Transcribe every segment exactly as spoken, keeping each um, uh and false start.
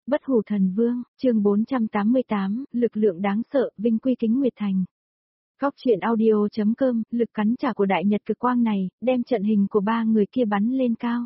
Bất hủ thần vương, chương bốn trăm tám mươi tám, lực lượng đáng sợ, vinh quy kính Nguyệt Thành. Góc truyện audio.com, lực cắn trả của đại nhật cực quang này, đem trận hình của ba người kia bắn lên cao.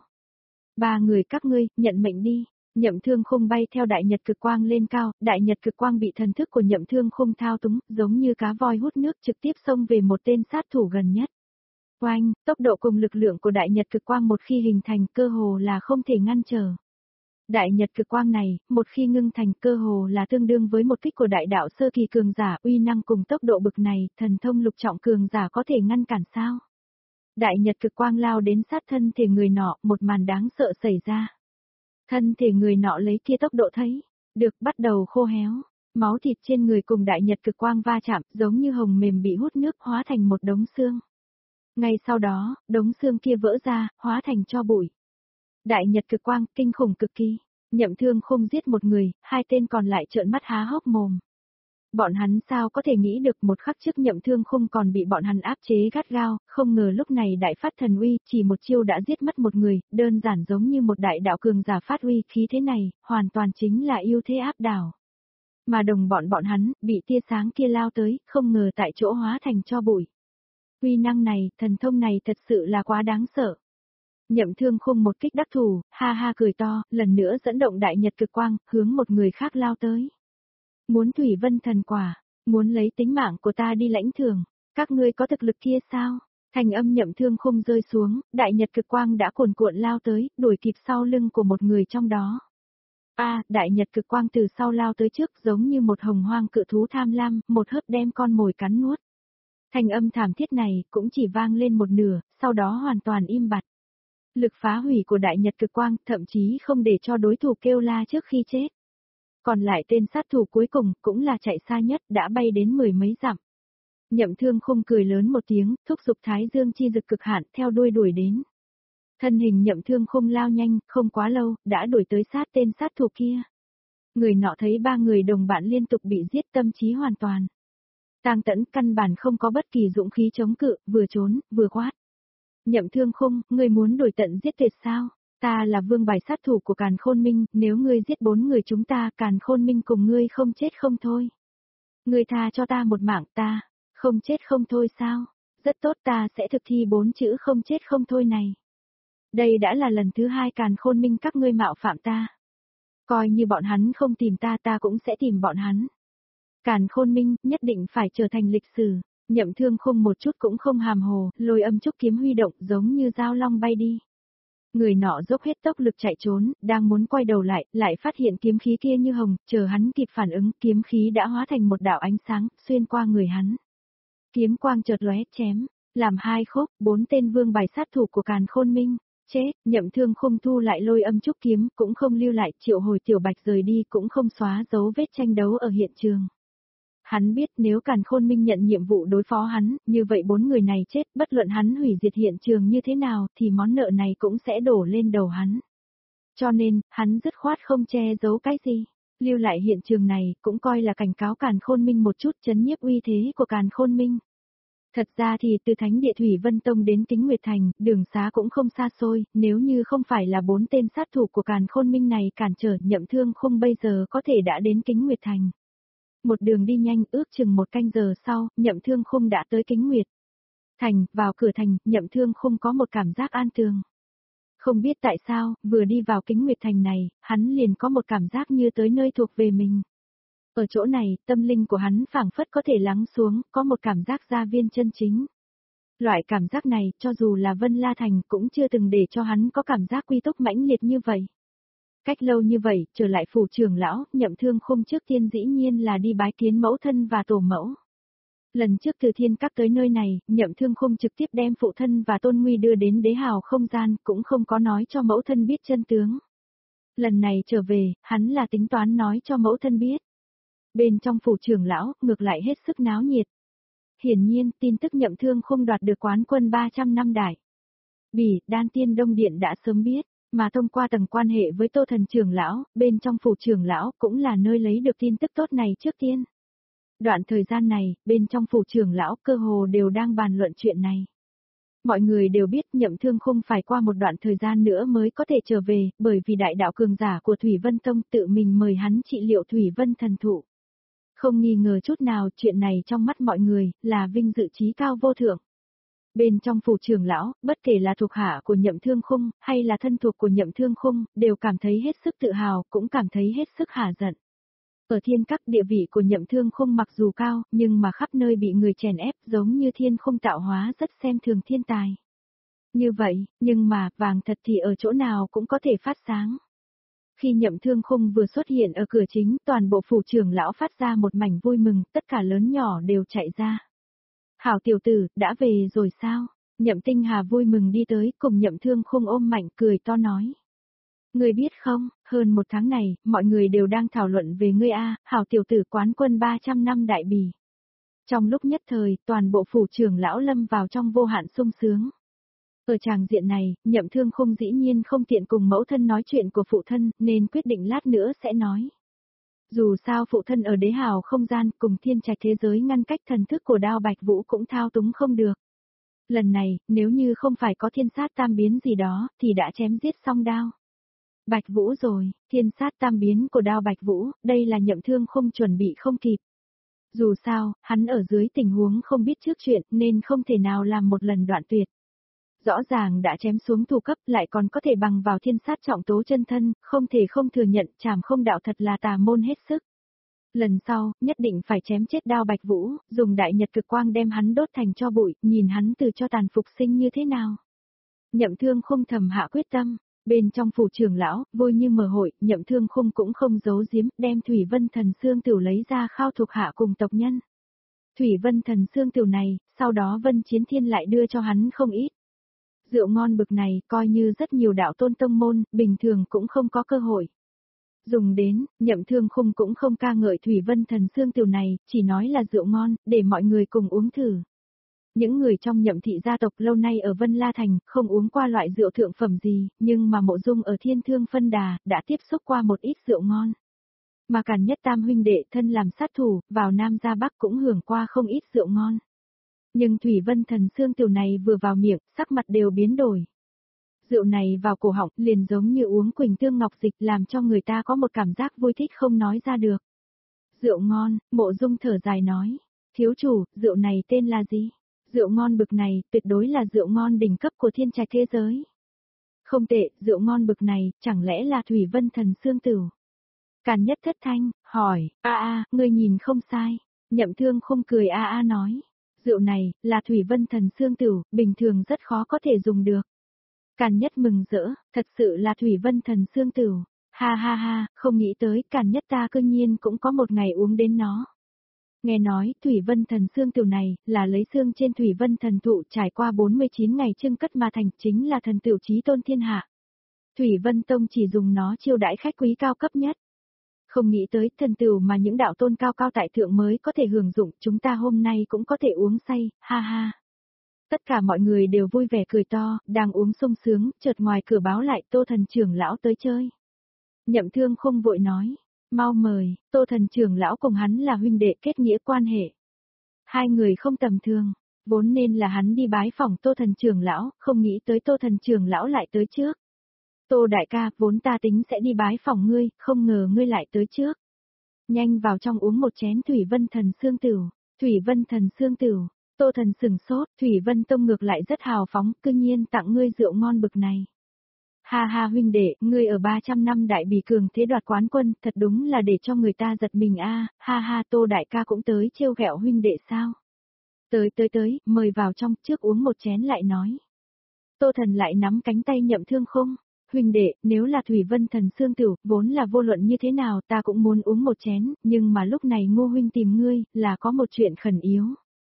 Ba người các ngươi, nhận mệnh đi. Nhậm Thương Khung bay theo đại nhật cực quang lên cao, đại nhật cực quang bị thần thức của Nhậm Thương Khung thao túng, giống như cá voi hút nước trực tiếp xông về một tên sát thủ gần nhất. Oanh, tốc độ cùng lực lượng của đại nhật cực quang một khi hình thành cơ hồ là không thể ngăn trở. Đại nhật cực quang này, một khi ngưng thành cơ hồ là tương đương với một kích của đại đạo sơ kỳ cường giả, uy năng cùng tốc độ bực này, thần thông lục trọng cường giả có thể ngăn cản sao? Đại nhật cực quang lao đến sát thân thể người nọ, một màn đáng sợ xảy ra. Thân thể người nọ lấy kia tốc độ thấy, được bắt đầu khô héo, máu thịt trên người cùng đại nhật cực quang va chạm, giống như hồng mềm bị hút nước hóa thành một đống xương. Ngay sau đó, đống xương kia vỡ ra, hóa thành tro bụi. Đại nhật cực quang, kinh khủng cực kỳ. Nhậm Thương Khung giết một người, hai tên còn lại trợn mắt há hốc mồm. Bọn hắn sao có thể nghĩ được một khắc trước Nhậm Thương Khung còn bị bọn hắn áp chế gắt gao, không ngờ lúc này đại phát thần uy, chỉ một chiêu đã giết mất một người, đơn giản giống như một đại đạo cường giả phát uy khí thế này, hoàn toàn chính là ưu thế áp đảo. Mà đồng bọn bọn hắn, bị tia sáng kia lao tới, không ngờ tại chỗ hóa thành tro bụi. Uy năng này, thần thông này thật sự là quá đáng sợ. Nhậm Thương Khung một kích đắc thủ, ha ha cười to, lần nữa dẫn động đại nhật cực quang, hướng một người khác lao tới. Muốn thủy vân thần quả, muốn lấy tính mạng của ta đi lãnh thưởng, các ngươi có thực lực kia sao? Thành âm Nhậm Thương Khung rơi xuống, đại nhật cực quang đã cuồn cuộn lao tới, đuổi kịp sau lưng của một người trong đó. A, à, đại nhật cực quang từ sau lao tới trước giống như một hồng hoang cự thú tham lam, một hớp đem con mồi cắn nuốt. Thành âm thảm thiết này cũng chỉ vang lên một nửa, sau đó hoàn toàn im bặt. Lực phá hủy của đại nhật cực quang thậm chí không để cho đối thủ kêu la trước khi chết. Còn lại tên sát thủ cuối cùng cũng là chạy xa nhất đã bay đến mười mấy dặm. Nhậm Thương Khung cười lớn một tiếng, thúc giục Thái Dương chi dực cực hạn theo đuôi đuổi đến. Thân hình Nhậm Thương Khung lao nhanh, không quá lâu, đã đuổi tới sát tên sát thủ kia. Người nọ thấy ba người đồng bạn liên tục bị giết tâm trí hoàn toàn. Tang Tẫn căn bản không có bất kỳ dũng khí chống cự, vừa trốn, vừa quát. Nhậm Thương Khung, ngươi muốn đuổi tận giết tuyệt sao? Ta là vương bài sát thủ của Càn Khôn Minh, nếu ngươi giết bốn người chúng ta, Càn Khôn Minh cùng ngươi không chết không thôi. Ngươi tha cho ta một mạng, ta, không chết không thôi sao? Rất tốt, ta sẽ thực thi bốn chữ không chết không thôi này. Đây đã là lần thứ hai Càn Khôn Minh các ngươi mạo phạm ta. Coi như bọn hắn không tìm ta, ta cũng sẽ tìm bọn hắn. Càn Khôn Minh nhất định phải trở thành lịch sử. Nhậm Thương Khung một chút cũng không hàm hồ, lôi âm trúc kiếm huy động giống như dao long bay đi. Người nọ dốc hết tốc lực chạy trốn, đang muốn quay đầu lại, lại phát hiện kiếm khí kia như hồng, chờ hắn kịp phản ứng, kiếm khí đã hóa thành một đạo ánh sáng, xuyên qua người hắn. Kiếm quang chợt lóe chém, làm hai khúc, bốn tên vương bài sát thủ của Càn Khôn Minh. Chết, Nhậm Thương Khung thu lại lôi âm trúc kiếm, cũng không lưu lại, triệu hồi Tiểu Bạch rời đi cũng không xóa dấu vết tranh đấu ở hiện trường. Hắn biết nếu Càn Khôn Minh nhận nhiệm vụ đối phó hắn, như vậy bốn người này chết, bất luận hắn hủy diệt hiện trường như thế nào, thì món nợ này cũng sẽ đổ lên đầu hắn. Cho nên, hắn dứt khoát không che giấu cái gì. Lưu lại hiện trường này, cũng coi là cảnh cáo Càn Khôn Minh một chút chấn nhiếp uy thế của Càn Khôn Minh. Thật ra thì từ Thánh Địa Thủy Vân Tông đến Kính Nguyệt Thành, đường xá cũng không xa xôi, nếu như không phải là bốn tên sát thủ của Càn Khôn Minh này cản trở, Nhậm Thương Khung bây giờ có thể đã đến Kính Nguyệt Thành. Một đường đi nhanh, ước chừng một canh giờ sau, Nhậm Thương Khung đã tới Kính Nguyệt Thành, vào cửa thành, Nhậm Thương Khung có một cảm giác an tường. Không biết tại sao, vừa đi vào Kính Nguyệt Thành này, hắn liền có một cảm giác như tới nơi thuộc về mình. Ở chỗ này, tâm linh của hắn phảng phất có thể lắng xuống, có một cảm giác gia viên chân chính. Loại cảm giác này, cho dù là Vân La Thành cũng chưa từng để cho hắn có cảm giác quy túc mãnh liệt như vậy. Cách lâu như vậy, trở lại phủ trưởng lão, Nhậm Thương Khung trước tiên dĩ nhiên là đi bái kiến mẫu thân và tổ mẫu. Lần trước từ Thiên Các tới nơi này, Nhậm Thương Khung trực tiếp đem phụ thân và Tôn Nguy đưa đến đế hào không gian, cũng không có nói cho mẫu thân biết chân tướng. Lần này trở về, hắn là tính toán nói cho mẫu thân biết. Bên trong phủ trưởng lão, ngược lại hết sức náo nhiệt. Hiển nhiên, tin tức Nhậm Thương Khung đoạt được quán quân ba trăm năm đại Bỉ, Đan Tiên Đông Điện đã sớm biết. Mà thông qua tầng quan hệ với Tô Thần trưởng lão, bên trong phủ trưởng lão cũng là nơi lấy được tin tức tốt này trước tiên. Đoạn thời gian này, bên trong phủ trưởng lão cơ hồ đều đang bàn luận chuyện này. Mọi người đều biết Nhậm Thương Khung phải qua một đoạn thời gian nữa mới có thể trở về, bởi vì đại đạo cường giả của Thủy Vân Tông tự mình mời hắn trị liệu Thủy Vân thần thụ. Không nghi ngờ chút nào chuyện này trong mắt mọi người là vinh dự chí cao vô thượng. Bên trong phủ trưởng lão, bất kể là thuộc hạ của Nhậm Thương Khung hay là thân thuộc của Nhậm Thương Khung, đều cảm thấy hết sức tự hào, cũng cảm thấy hết sức hả giận. Ở thiên các địa vị của Nhậm Thương Khung mặc dù cao, nhưng mà khắp nơi bị người chèn ép giống như thiên không tạo hóa rất xem thường thiên tài. Như vậy, nhưng mà, vàng thật thì ở chỗ nào cũng có thể phát sáng. Khi Nhậm Thương Khung vừa xuất hiện ở cửa chính, toàn bộ phủ trưởng lão phát ra một mảnh vui mừng, tất cả lớn nhỏ đều chạy ra. Hảo tiểu tử, đã về rồi sao? Nhậm Tinh Hà vui mừng đi tới, cùng Nhậm Thương Khung ôm mạnh cười to nói. Ngươi biết không, hơn một tháng này, mọi người đều đang thảo luận về ngươi a, hảo tiểu tử quán quân ba trăm năm đại bỉ. Trong lúc nhất thời, toàn bộ phủ trưởng lão lâm vào trong vô hạn sung sướng. Ở tràng diện này, Nhậm Thương Khung dĩ nhiên không tiện cùng mẫu thân nói chuyện của phụ thân, nên quyết định lát nữa sẽ nói. Dù sao phụ thân ở đế hào không gian cùng thiên trạch thế giới ngăn cách thần thức của Đao Bạch Vũ cũng thao túng không được. Lần này, nếu như không phải có thiên sát tam biến gì đó, thì đã chém giết xong Đao Bạch Vũ rồi, thiên sát tam biến của Đao Bạch Vũ, đây là Nhậm Thương Khung chuẩn bị không kịp. Dù sao, hắn ở dưới tình huống không biết trước chuyện nên không thể nào làm một lần đoạn tuyệt. Rõ ràng đã chém xuống thủ cấp lại còn có thể bằng vào thiên sát trọng tố chân thân, không thể không thừa nhận Trảm Không đạo thật là tà môn hết sức. Lần sau, nhất định phải chém chết Đao Bạch Vũ, dùng đại nhật cực quang đem hắn đốt thành tro bụi, nhìn hắn từ cho tàn phục sinh như thế nào. Nhậm Thương Khung thầm hạ quyết tâm. Bên trong phủ trưởng lão, vui như mở hội, Nhậm Thương Khung cũng không giấu giếm, đem Thủy Vân Thần Xương Tửu lấy ra khao thuộc hạ cùng tộc nhân. Thủy Vân Thần Xương Tửu này, sau đó Vân Chiến Thiên lại đưa cho hắn không ít. Rượu ngon bực này, coi như rất nhiều đạo tôn tông môn, bình thường cũng không có cơ hội. Dùng đến, Nhậm Thương Khung cũng không ca ngợi Thủy Vân Thần Xương Tửu này, chỉ nói là rượu ngon, để mọi người cùng uống thử. Những người trong Nhậm thị gia tộc lâu nay ở Vân La Thành không uống qua loại rượu thượng phẩm gì, nhưng mà Mộ Dung ở Thiên Thương Phân Đà đã tiếp xúc qua một ít rượu ngon. Mà Càn Nhất Tam huynh đệ thân làm sát thủ, vào Nam ra Bắc cũng hưởng qua không ít rượu ngon. Nhưng Thủy Vân Thần Xương Tửu này vừa vào miệng, sắc mặt đều biến đổi. Rượu này vào cổ họng liền giống như uống Quỳnh Tương Ngọc Dịch làm cho người ta có một cảm giác vui thích không nói ra được. Rượu ngon, Mộ Dung thở dài nói. Thiếu chủ, rượu này tên là gì? Rượu ngon bực này, tuyệt đối là rượu ngon đỉnh cấp của thiên trạch thế giới. Không tệ, rượu ngon bực này, chẳng lẽ là Thủy Vân Thần Xương Tửu? Càn Nhất thất thanh, hỏi, a a, ngươi nhìn không sai. Nhậm Thương Khung cười a a nói, rượu này, là Thủy Vân Thần Xương Tửu, bình thường rất khó có thể dùng được. Càn Nhất mừng rỡ, thật sự là Thủy Vân Thần Xương Tửu. Ha ha ha, không nghĩ tới Càn Nhất ta cương nhiên cũng có một ngày uống đến nó. Nghe nói, Thủy Vân Thần Xương Tửu này, là lấy xương trên Thủy Vân Thần Thụ trải qua bốn mươi chín ngày trưng cất mà thành, chính là thần tửu chí tôn thiên hạ. Thủy Vân Tông chỉ dùng nó chiêu đãi khách quý cao cấp nhất. Không nghĩ tới thần tửu mà những đạo tôn cao cao tại thượng mới có thể hưởng dụng, chúng ta hôm nay cũng có thể uống say, ha ha. Tất cả mọi người đều vui vẻ cười to, đang uống sung sướng, chợt ngoài cửa báo lại Tô Thần trưởng lão tới chơi. Nhậm Thương Khung vội nói. Mau mời, Tô Thần trưởng lão cùng hắn là huynh đệ kết nghĩa quan hệ. Hai người không tầm thường, vốn nên là hắn đi bái phỏng Tô Thần trưởng lão, không nghĩ tới Tô Thần trưởng lão lại tới trước. Tô đại ca, vốn ta tính sẽ đi bái phỏng ngươi, không ngờ ngươi lại tới trước. Nhanh vào trong uống một chén Thủy Vân Thần Xương Tửu. Thủy Vân Thần Xương Tửu. Tô Thần sừng sốt, Thủy Vân Tông ngược lại rất hào phóng, cư nhiên tặng ngươi rượu ngon bực này. Ha ha huynh đệ, ngươi ở ba trăm năm đại bỉ cường thế đoạt quán quân, thật đúng là để cho người ta giật mình a. Ha ha, Tô đại ca cũng tới trêu ghẹo huynh đệ sao? Tới tới tới, mời vào trong, trước uống một chén lại nói. Tô Thần lại nắm cánh tay Nhậm Thương Khung, huynh đệ, nếu là Thủy Vân Thần Xương Tửu, vốn là vô luận như thế nào, ta cũng muốn uống một chén, nhưng mà lúc này Ngô huynh tìm ngươi, là có một chuyện khẩn yếu.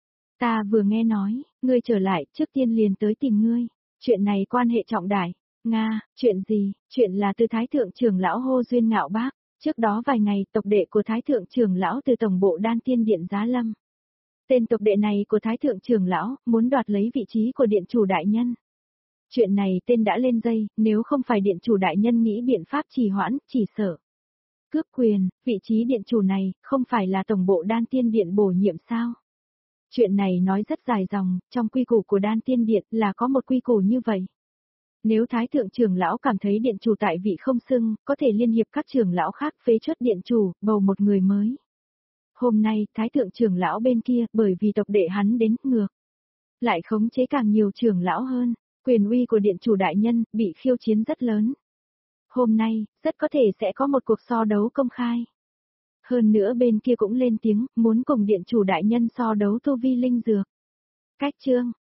Ta vừa nghe nói, ngươi trở lại, trước tiên liền tới tìm ngươi, chuyện này quan hệ trọng đại. Nga, chuyện gì? Chuyện là từ Thái Thượng trưởng lão hô duyên ngạo bác. Trước đó vài ngày, tộc đệ của Thái Thượng trưởng lão từ tổng bộ Đan Tiên Điện giá lâm. Tên tộc đệ này của Thái Thượng trưởng lão, muốn đoạt lấy vị trí của điện chủ đại nhân. Chuyện này tên đã lên dây, nếu không phải điện chủ đại nhân nghĩ biện pháp trì hoãn, chỉ sợ. Cướp quyền, vị trí điện chủ này, không phải là tổng bộ Đan Tiên Điện bổ nhiệm sao? Chuyện này nói rất dài dòng, trong quy củ của Đan Tiên Điện là có một quy củ như vậy. Nếu Thái thượng trưởng lão cảm thấy điện chủ tại vị không xưng, có thể liên hiệp các trưởng lão khác phế truất điện chủ, bầu một người mới. Hôm nay, Thái thượng trưởng lão bên kia, bởi vì tộc đệ hắn đến ngược, lại khống chế càng nhiều trưởng lão hơn, quyền uy của điện chủ đại nhân bị khiêu chiến rất lớn. Hôm nay, rất có thể sẽ có một cuộc so đấu công khai. Hơn nữa bên kia cũng lên tiếng, muốn cùng điện chủ đại nhân so đấu tu vi linh dược. Cách chương